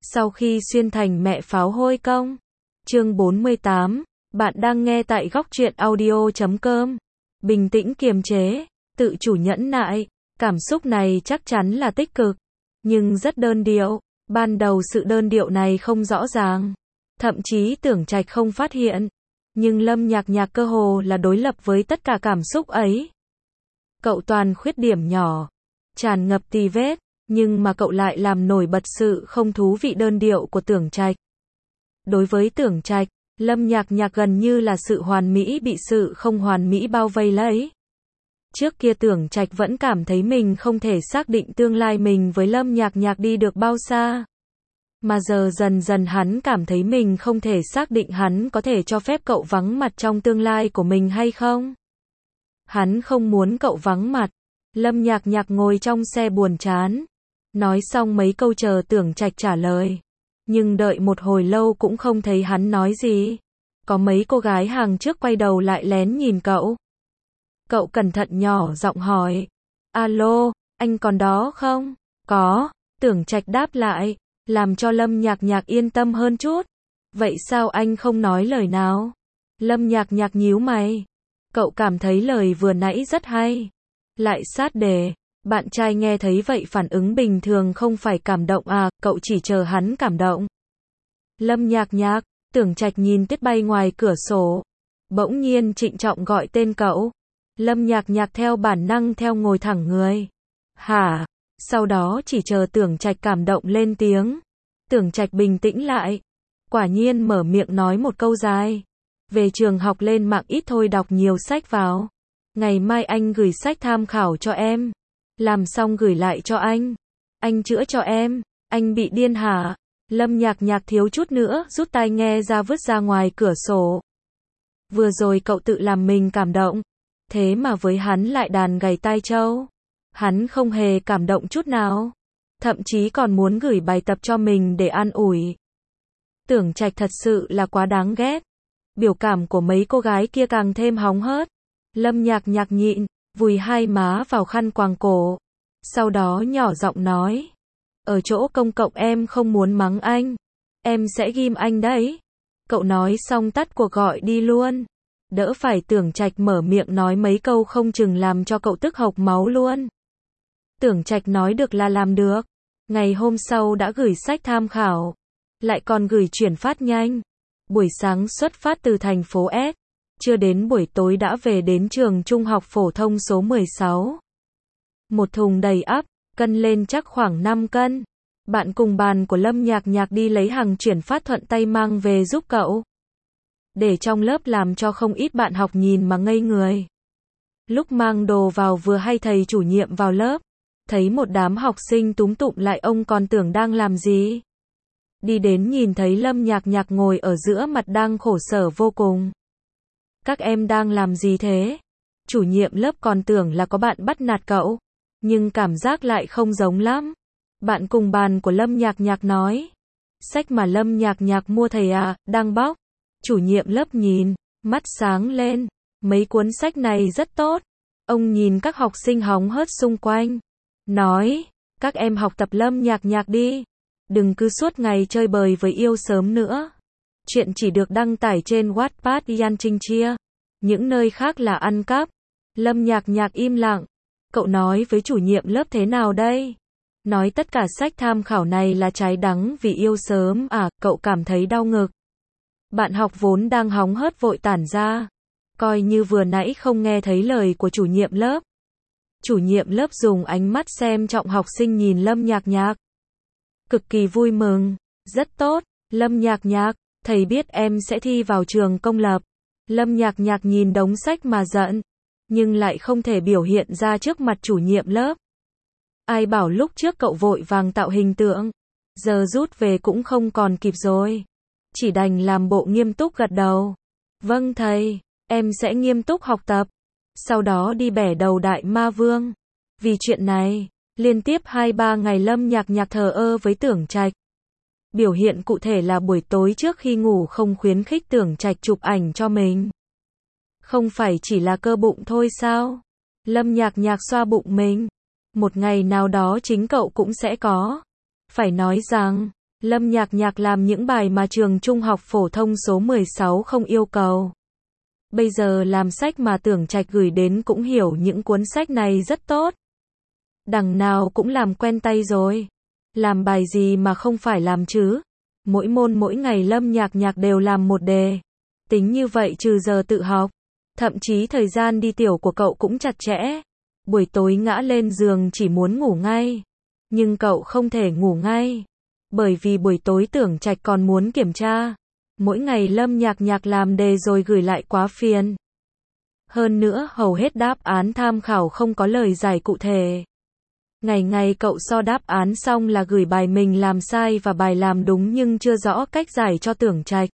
Sau khi xuyên thành mẹ pháo hôi công. Chương 48, bạn đang nghe tại góc truyện audio.com. Bình tĩnh kiềm chế, tự chủ nhẫn nại, cảm xúc này chắc chắn là tích cực, nhưng rất đơn điệu. Ban đầu sự đơn điệu này không rõ ràng, thậm chí Tưởng Trạch không phát hiện, nhưng Lâm Nhạc Nhạc cơ hồ là đối lập với tất cả cảm xúc ấy. Cậu toàn khuyết điểm nhỏ, tràn ngập tì vết, nhưng mà cậu lại làm nổi bật sự không thú vị đơn điệu của Tưởng Trạch. Đối với Tưởng Trạch, Lâm Nhạc Nhạc gần như là sự hoàn mỹ bị sự không hoàn mỹ bao vây lấy. Trước kia Tưởng Trạch vẫn cảm thấy mình không thể xác định tương lai mình với Lâm Nhạc Nhạc đi được bao xa. Mà giờ dần dần hắn cảm thấy mình không thể xác định hắn có thể cho phép cậu vắng mặt trong tương lai của mình hay không. Hắn không muốn cậu vắng mặt. Lâm Nhạc Nhạc ngồi trong xe buồn chán. Nói xong mấy câu chờ Tưởng Trạch trả lời. Nhưng đợi một hồi lâu cũng không thấy hắn nói gì. Có mấy cô gái hàng trước quay đầu lại lén nhìn cậu. Cậu cẩn thận nhỏ giọng hỏi. Alo, anh còn đó không? Có, Tưởng Trạch đáp lại, làm cho Lâm Nhạc Nhạc yên tâm hơn chút. Vậy sao anh không nói lời nào? Lâm Nhạc Nhạc nhíu mày. Cậu cảm thấy lời vừa nãy rất hay. Lại sát đề. Bạn trai nghe thấy vậy phản ứng bình thường không phải cảm động à, cậu chỉ chờ hắn cảm động. Lâm Nhạc Nhạc, Tưởng Trạch nhìn tuyết bay ngoài cửa sổ. Bỗng nhiên trịnh trọng gọi tên cậu. Lâm Nhạc Nhạc theo bản năng theo ngồi thẳng người. Hả? Sau đó chỉ chờ Tưởng Trạch cảm động lên tiếng. Tưởng Trạch bình tĩnh lại. Quả nhiên mở miệng nói một câu dài. Về trường học lên mạng ít thôi, đọc nhiều sách vào. Ngày mai anh gửi sách tham khảo cho em. Làm xong gửi lại cho anh. Anh chữa cho em. Anh bị điên hả? Lâm Nhạc Nhạc thiếu chút nữa rút tai nghe ra vứt ra ngoài cửa sổ. Vừa rồi cậu tự làm mình cảm động. Thế mà với hắn lại đàn gảy tai trâu. Hắn không hề cảm động chút nào. Thậm chí còn muốn gửi bài tập cho mình để an ủi. Tưởng Trạch thật sự là quá đáng ghét. Biểu cảm của mấy cô gái kia càng thêm hóng hớt. Lâm Nhạc Nhạc nhịn, vùi hai má vào khăn quàng cổ. Sau đó nhỏ giọng nói. Ở chỗ công cộng em không muốn mắng anh. Em sẽ ghim anh đấy. Cậu nói xong tắt cuộc gọi đi luôn. Đỡ phải Tưởng Trạch mở miệng nói mấy câu không chừng làm cho cậu tức hộc máu luôn. Tưởng Trạch nói được là làm được. Ngày hôm sau đã gửi sách tham khảo. Lại còn gửi chuyển phát nhanh. Buổi sáng xuất phát từ thành phố S. Chưa đến buổi tối đã về đến trường trung học phổ thông số 16. Một thùng đầy ắp, cân lên chắc khoảng 5 cân. Bạn cùng bàn của Lâm Nhạc Nhạc đi lấy hàng chuyển phát thuận tay mang về giúp cậu. Để trong lớp làm cho không ít bạn học nhìn mà ngây người. Lúc mang đồ vào vừa hay thầy chủ nhiệm vào lớp. Thấy một đám học sinh túm tụm lại, ông còn tưởng đang làm gì. Đi đến nhìn thấy Lâm Nhạc Nhạc ngồi ở giữa, mặt đang khổ sở vô cùng. Các em đang làm gì thế? Chủ nhiệm lớp còn tưởng là có bạn bắt nạt cậu. Nhưng cảm giác lại không giống lắm. Bạn cùng bàn của Lâm Nhạc Nhạc nói. Sách mà Lâm Nhạc Nhạc mua thầy à, đang bóc. Chủ nhiệm lớp nhìn, mắt sáng lên. Mấy cuốn sách này rất tốt. Ông nhìn các học sinh hóng hớt xung quanh. Nói, các em học tập Lâm Nhạc Nhạc đi. Đừng cứ suốt ngày chơi bời với yêu sớm nữa. Chuyện chỉ được đăng tải trên Wattpad Yan Trinh Chia. Những nơi khác là ăn cắp. Lâm Nhạc Nhạc im lặng. Cậu nói với chủ nhiệm lớp thế nào đây? Nói tất cả sách tham khảo này là trái đắng vì yêu sớm à? Cậu cảm thấy đau ngực. Bạn học vốn đang hóng hớt vội tản ra. Coi như vừa nãy không nghe thấy lời của chủ nhiệm lớp. Chủ nhiệm lớp dùng ánh mắt xem trọng học sinh nhìn Lâm Nhạc Nhạc. Cực kỳ vui mừng. Rất tốt, Lâm Nhạc Nhạc. Thầy biết em sẽ thi vào trường công lập. Lâm Nhạc Nhạc nhìn đống sách mà giận. Nhưng lại không thể biểu hiện ra trước mặt chủ nhiệm lớp. Ai bảo lúc trước cậu vội vàng tạo hình tượng. Giờ rút về cũng không còn kịp rồi. Chỉ đành làm bộ nghiêm túc gật đầu. Vâng thầy, em sẽ nghiêm túc học tập. Sau đó đi bẻ đầu Đại Ma Vương. Vì chuyện này, liên tiếp 2-3 ngày Lâm Nhạc Nhạc thờ ơ với Tưởng Trạch. Biểu hiện cụ thể là buổi tối trước khi ngủ không khuyến khích Tưởng Trạch chụp ảnh cho mình. Không phải chỉ là cơ bụng thôi sao? Lâm Nhạc Nhạc xoa bụng mình. Một ngày nào đó chính cậu cũng sẽ có. Phải nói rằng, Lâm Nhạc Nhạc làm những bài mà trường trung học phổ thông số 16 không yêu cầu. Bây giờ làm sách mà Tưởng Trạch gửi đến cũng hiểu những cuốn sách này rất tốt. Đằng nào cũng làm quen tay rồi. Làm bài gì mà không phải làm chứ? Mỗi môn mỗi ngày Lâm Nhạc Nhạc đều làm một đề. Tính như vậy trừ giờ tự học. Thậm chí thời gian đi tiểu của cậu cũng chặt chẽ. Buổi tối ngã lên giường chỉ muốn ngủ ngay. Nhưng cậu không thể ngủ ngay. Bởi vì buổi tối Tưởng Trạch còn muốn kiểm tra. Mỗi ngày Lâm Nhạc Nhạc làm đề rồi gửi lại quá phiền. Hơn nữa hầu hết đáp án tham khảo không có lời giải cụ thể. Ngày ngày cậu so đáp án xong là gửi bài mình làm sai và bài làm đúng nhưng chưa rõ cách giải cho Tưởng Trạch.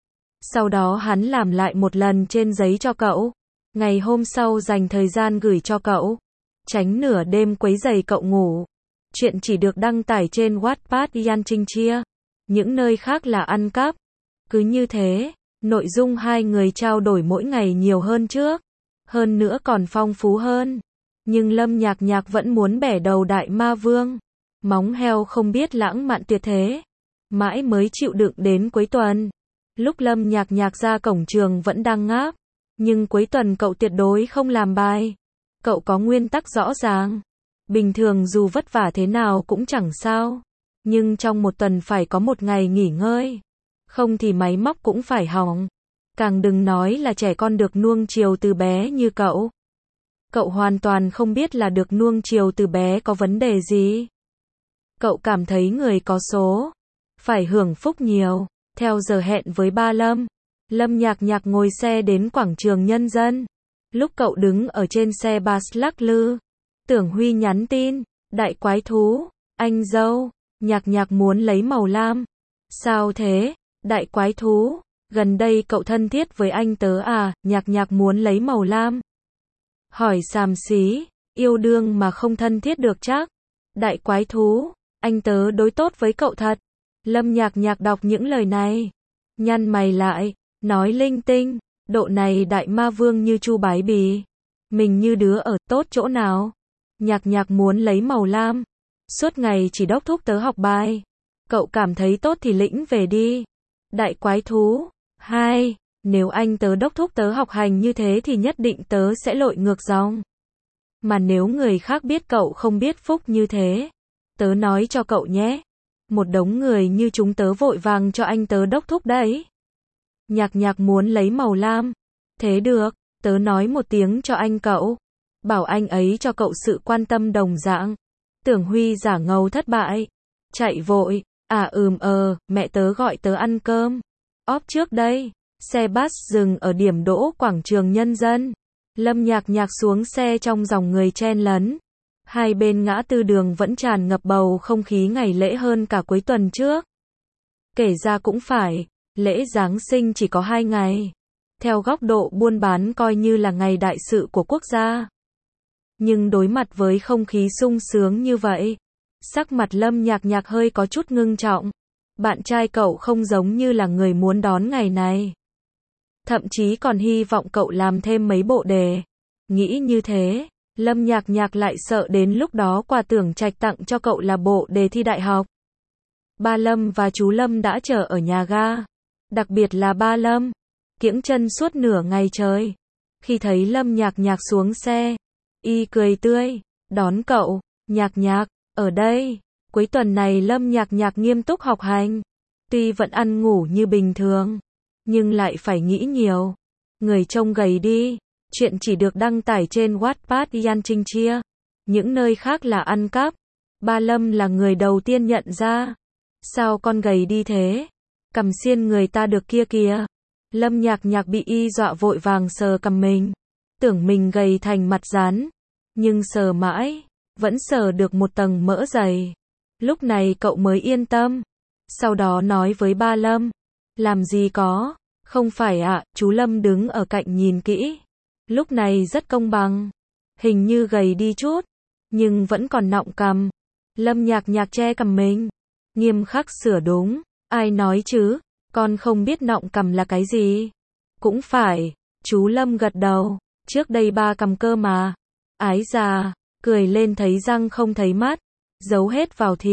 Sau đó hắn làm lại một lần trên giấy cho cậu. Ngày hôm sau dành thời gian gửi cho cậu. Tránh nửa đêm quấy rầy cậu ngủ. Chuyện chỉ được đăng tải trên Wattpad Yan Trinh Chia. Những nơi khác là ăn cắp. Cứ như thế, nội dung hai người trao đổi mỗi ngày nhiều hơn trước. Hơn nữa còn phong phú hơn. Nhưng Lâm Nhạc Nhạc vẫn muốn bẻ đầu đại ma vương. Móng heo không biết lãng mạn tuyệt thế. Mãi mới chịu đựng đến cuối tuần. Lúc Lâm Nhạc Nhạc ra cổng trường vẫn đang ngáp. Nhưng cuối tuần cậu tuyệt đối không làm bài. Cậu có nguyên tắc rõ ràng. Bình thường dù vất vả thế nào cũng chẳng sao. Nhưng trong một tuần phải có một ngày nghỉ ngơi. Không thì máy móc cũng phải hỏng. Càng đừng nói là trẻ con được nuông chiều từ bé như cậu. Cậu hoàn toàn không biết là được nuông chiều từ bé có vấn đề gì. Cậu cảm thấy người có số. Phải hưởng phúc nhiều. Theo giờ hẹn với ba Lâm. Lâm Nhạc Nhạc ngồi xe đến quảng trường Nhân dân. Lúc cậu đứng ở trên xe bus lắc lư. Tưởng Huy nhắn tin. Đại quái thú. Anh dâu. Nhạc Nhạc muốn lấy màu lam. Sao thế? Đại quái thú. Gần đây cậu thân thiết với anh tớ à? Nhạc Nhạc muốn lấy màu lam. Hỏi xàm xí. Yêu đương mà không thân thiết được chắc. Đại quái thú. Anh tớ đối tốt với cậu thật. Lâm Nhạc Nhạc đọc những lời này. Nhăn mày lại. Nói linh tinh. Độ này đại ma vương như Chu Bái Bì. Mình như đứa ở tốt chỗ nào? Nhạc Nhạc muốn lấy màu lam. Suốt ngày chỉ đốc thúc tớ học bài. Cậu cảm thấy tốt thì lĩnh về đi. Đại quái thú. 2. Nếu anh tớ đốc thúc tớ học hành như thế thì nhất định tớ sẽ lội ngược dòng. Mà nếu người khác biết cậu không biết phúc như thế. Tớ nói cho cậu nhé. Một đống người như chúng tớ vội vàng cho anh tớ đốc thúc đấy. Nhạc Nhạc muốn lấy màu lam. Thế được, tớ nói một tiếng cho anh cậu. Bảo anh ấy cho cậu sự quan tâm đồng dạng. Tưởng Huy giả ngầu thất bại. Chạy vội. Mẹ tớ gọi tớ ăn cơm. Óp trước đây. Xe bus dừng ở điểm đỗ quảng trường Nhân dân. Lâm Nhạc Nhạc xuống xe trong dòng người chen lấn. Hai bên ngã tư đường vẫn tràn ngập bầu không khí ngày lễ hơn cả cuối tuần trước. Kể ra cũng phải, lễ Giáng sinh chỉ có 2 ngày. Theo góc độ buôn bán coi như là ngày đại sự của quốc gia. Nhưng đối mặt với không khí sung sướng như vậy, sắc mặt Lâm Nhạc Nhạc hơi có chút ngưng trọng. Bạn trai cậu không giống như là người muốn đón ngày này. Thậm chí còn hy vọng cậu làm thêm mấy bộ đề. Nghĩ như thế, Lâm Nhạc Nhạc lại sợ đến lúc đó quà Tưởng Trạch tặng cho cậu là bộ đề thi đại học. Ba Lâm và chú Lâm đã chờ ở nhà ga. Đặc biệt là ba Lâm, kiễng chân suốt nửa ngày trời. Khi thấy Lâm Nhạc Nhạc xuống xe, y cười tươi, đón cậu. Nhạc Nhạc, ở đây. Cuối tuần này Lâm Nhạc Nhạc nghiêm túc học hành. Tuy vẫn ăn ngủ như bình thường, nhưng lại phải nghĩ nhiều. Người trông gầy đi. Chuyện chỉ được đăng tải trên Wattpad Yan Trinh Chia. Những nơi khác là ăn cắp. Ba Lâm là người đầu tiên nhận ra. Sao con gầy đi thế? Cằm xiên người ta được kia kìa. Lâm Nhạc Nhạc bị y dọa vội vàng sờ cằm mình. Tưởng mình gầy thành mặt rắn. Nhưng sờ mãi, vẫn sờ được một tầng mỡ dày. Lúc này cậu mới yên tâm. Sau đó nói với ba Lâm. Làm gì có, không phải ạ, chú Lâm đứng ở cạnh nhìn kỹ. Lúc này rất công bằng. Hình như gầy đi chút, nhưng vẫn còn nọng cằm. Lâm Nhạc Nhạc che cằm mình. Nghiêm khắc sửa đúng. Ai nói chứ, con không biết nọng cằm là cái gì. Cũng phải, chú Lâm gật đầu. Trước đây ba cằm cơ mà. Ái già, cười lên thấy răng không thấy mắt. Giấu hết vào thịt.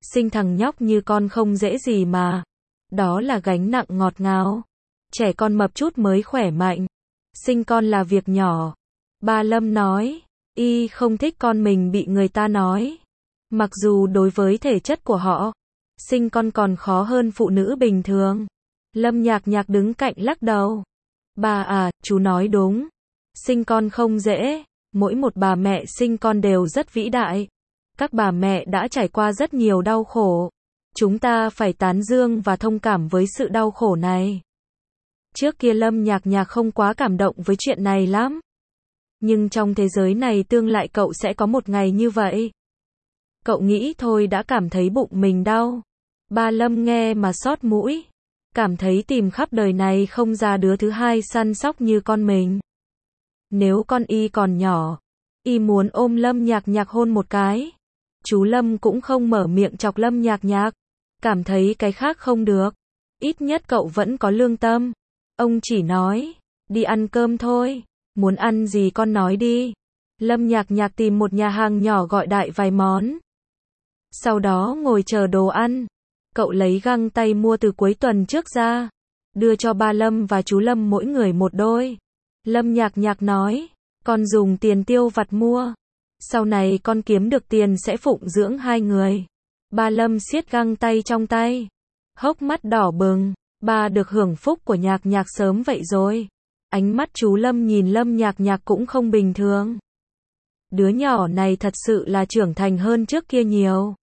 Sinh thằng nhóc như con không dễ gì mà. Đó là gánh nặng ngọt ngào. Trẻ con mập chút mới khỏe mạnh. Sinh con là việc nhỏ. Ba Lâm nói, y không thích con mình bị người ta nói. Mặc dù đối với thể chất của họ, sinh con còn khó hơn phụ nữ bình thường. Lâm Nhạc Nhạc đứng cạnh lắc đầu. Bà à, chú nói đúng. Sinh con không dễ. Mỗi một bà mẹ sinh con đều rất vĩ đại. Các bà mẹ đã trải qua rất nhiều đau khổ. Chúng ta phải tán dương và thông cảm với sự đau khổ này. Trước kia Lâm Nhạc Nhạc không quá cảm động với chuyện này lắm. Nhưng trong thế giới này tương lại cậu sẽ có một ngày như vậy. Cậu nghĩ thôi đã cảm thấy bụng mình đau. Ba Lâm nghe mà xót mũi. Cảm thấy tìm khắp đời này không ra đứa thứ hai săn sóc như con mình. Nếu con y còn nhỏ, y muốn ôm Lâm Nhạc Nhạc hôn một cái. Chú Lâm cũng không mở miệng chọc Lâm Nhạc Nhạc. Cảm thấy cái khác không được. Ít nhất cậu vẫn có lương tâm. Ông chỉ nói, đi ăn cơm thôi. Muốn ăn gì con nói đi. Lâm Nhạc Nhạc tìm một nhà hàng nhỏ gọi đại vài món. Sau đó ngồi chờ đồ ăn. Cậu lấy găng tay mua từ cuối tuần trước ra. Đưa cho ba Lâm và chú Lâm mỗi người một đôi. Lâm Nhạc Nhạc nói, con dùng tiền tiêu vặt mua. Sau này con kiếm được tiền sẽ phụng dưỡng hai người. Ba Lâm siết găng tay trong tay. Hốc mắt đỏ bừng. Ba được hưởng phúc của Nhạc Nhạc sớm vậy rồi. Ánh mắt chú Lâm nhìn Lâm Nhạc Nhạc cũng không bình thường. Đứa nhỏ này thật sự là trưởng thành hơn trước kia nhiều.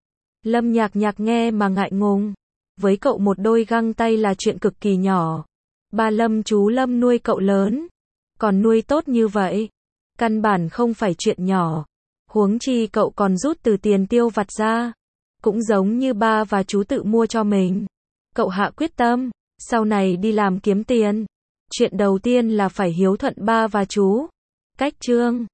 Lâm Nhạc Nhạc nghe mà ngại ngùng. Với cậu một đôi găng tay là chuyện cực kỳ nhỏ. Ba Lâm chú Lâm nuôi cậu lớn. Còn nuôi tốt như vậy. Căn bản không phải chuyện nhỏ. Huống chi cậu còn rút từ tiền tiêu vặt ra. Cũng giống như ba và chú tự mua cho mình. Cậu hạ quyết tâm. Sau này đi làm kiếm tiền. Chuyện đầu tiên là phải hiếu thuận ba và chú. Cách chương